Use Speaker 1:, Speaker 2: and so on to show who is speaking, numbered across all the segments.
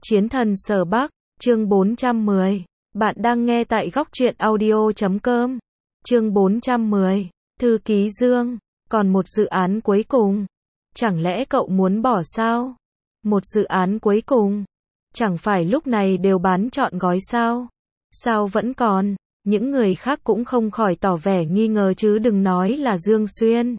Speaker 1: Chiến thần Sở Bắc, chương 410. Bạn đang nghe tại góc truyện audio.com. Chương 410. Thư ký Dương, còn một dự án cuối cùng. Chẳng lẽ cậu muốn bỏ sao? Một dự án cuối cùng. Chẳng phải lúc này đều bán trọn gói sao? Sao vẫn còn? Những người khác cũng không khỏi tỏ vẻ nghi ngờ chứ đừng nói là Dương Xuyên.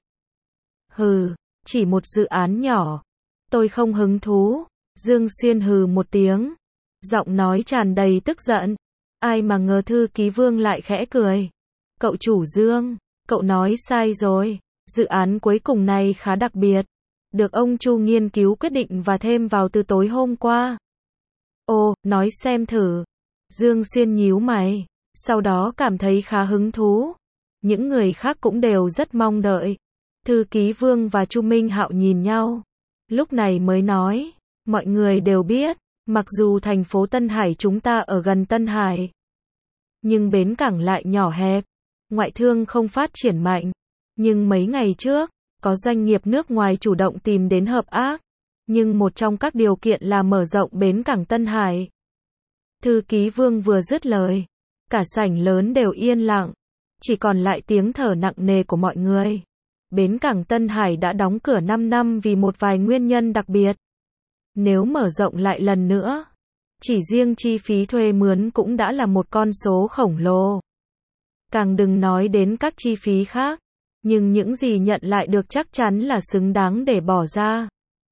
Speaker 1: Hừ, chỉ một dự án nhỏ. Tôi không hứng thú. Dương Xuyên hừ một tiếng. Giọng nói tràn đầy tức giận. Ai mà ngờ thư ký Vương lại khẽ cười. Cậu chủ Dương, cậu nói sai rồi. Dự án cuối cùng này khá đặc biệt. Được ông Chu nghiên cứu quyết định và thêm vào từ tối hôm qua. Ồ, nói xem thử. Dương Xuyên nhíu mày. Sau đó cảm thấy khá hứng thú. Những người khác cũng đều rất mong đợi. Thư ký Vương và Chu Minh Hạo nhìn nhau. Lúc này mới nói. Mọi người đều biết, mặc dù thành phố Tân Hải chúng ta ở gần Tân Hải, nhưng bến cảng lại nhỏ hẹp, ngoại thương không phát triển mạnh. Nhưng mấy ngày trước, có doanh nghiệp nước ngoài chủ động tìm đến hợp tác, nhưng một trong các điều kiện là mở rộng bến cảng Tân Hải. Thư ký Vương vừa dứt lời, cả sảnh lớn đều yên lặng, chỉ còn lại tiếng thở nặng nề của mọi người. Bến cảng Tân Hải đã đóng cửa 5 năm vì một vài nguyên nhân đặc biệt. Nếu mở rộng lại lần nữa, chỉ riêng chi phí thuê mướn cũng đã là một con số khổng lồ. Càng đừng nói đến các chi phí khác, nhưng những gì nhận lại được chắc chắn là xứng đáng để bỏ ra.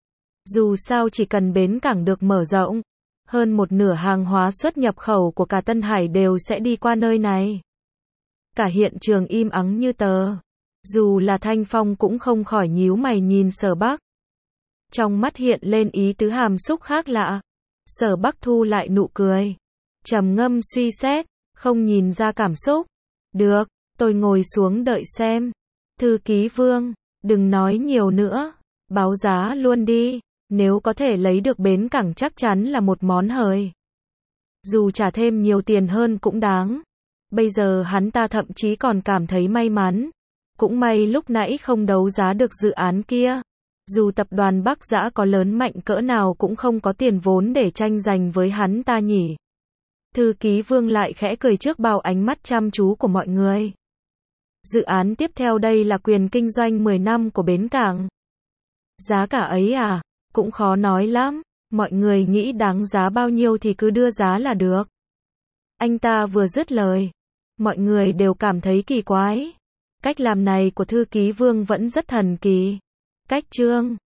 Speaker 1: Dù sao chỉ cần bến cảng được mở rộng, hơn một nửa hàng hóa xuất nhập khẩu của cả Tân Hải đều sẽ đi qua nơi này. Cả hiện trường im ắng như tờ. Dù là Thanh Phong cũng không khỏi nhíu mày nhìn Sở Bắc. Trong mắt hiện lên ý tứ hàm xúc khác lạ. Sở Bắc thu lại nụ cười. Trầm ngâm suy xét, không nhìn ra cảm xúc. Được, tôi ngồi xuống đợi xem. Thư ký Vương, đừng nói nhiều nữa. Báo giá luôn đi. Nếu có thể lấy được bến cảng chắc chắn là một món hời. Dù trả thêm nhiều tiền hơn cũng đáng. Bây giờ hắn ta thậm chí còn cảm thấy may mắn. Cũng may lúc nãy không đấu giá được dự án kia. Dù tập đoàn Bắc Dã có lớn mạnh cỡ nào cũng không có tiền vốn để tranh giành với hắn ta nhỉ. Thư ký Vương lại khẽ cười trước bao ánh mắt chăm chú của mọi người. Dự án tiếp theo đây là quyền kinh doanh 10 năm của bến cảng. Giá cả ấy à, cũng khó nói lắm. Mọi người nghĩ đáng giá bao nhiêu thì cứ đưa giá là được. Anh ta vừa dứt lời, mọi người đều cảm thấy kỳ quái. Cách làm này của thư ký Vương vẫn rất thần kỳ. Cách Trương